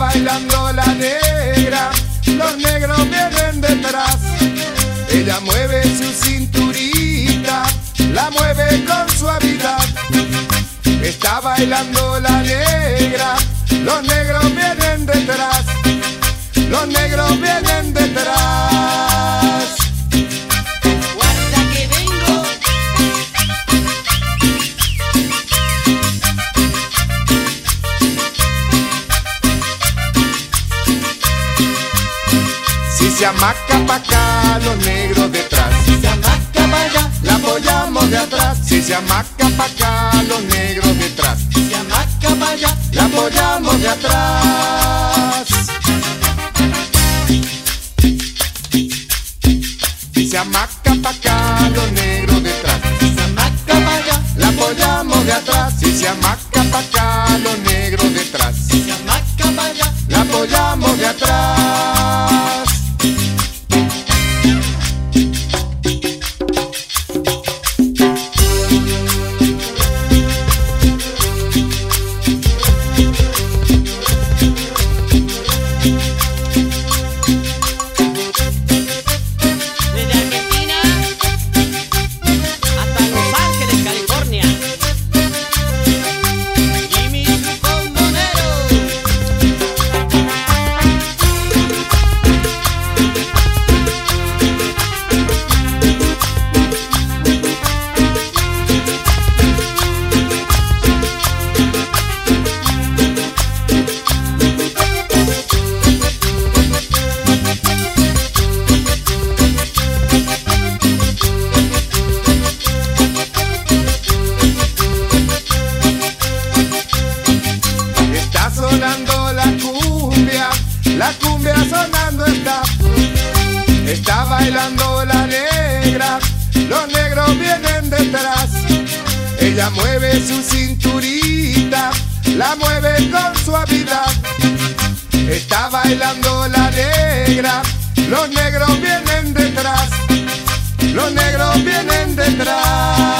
bailando la negra, los negros vienen detrás. Ella mueve su cinturita, la mueve con suavidad. Está bailando la negra, los negros vienen detrás. Los negros vienen detrás. Guarda que vengo. Si se amaca pa' acá, los negros detrás. Si se amaca para allá, La apoyamos de atrás. Si se amaca pa' acá, los negros detrás. si se amaca para allá, La apoyamos de atrás. Si se amaca pa' acá, los negros detrás. si se amaca para allá, La apoyamos de atrás. Si se amaca pa' acá, los negros detrás. si se amaca para allá. La apoyamos de atrás. Desde Argentina hasta Los Ángeles, California. Jimmy Bombonero. Está sonando la cumbia sonando está. Está bailando la negra, los negros vienen detrás. Ella mueve su cinturita, la mueve con suavidad. Está bailando la negra, los negros vienen detrás. Los negros vienen detrás.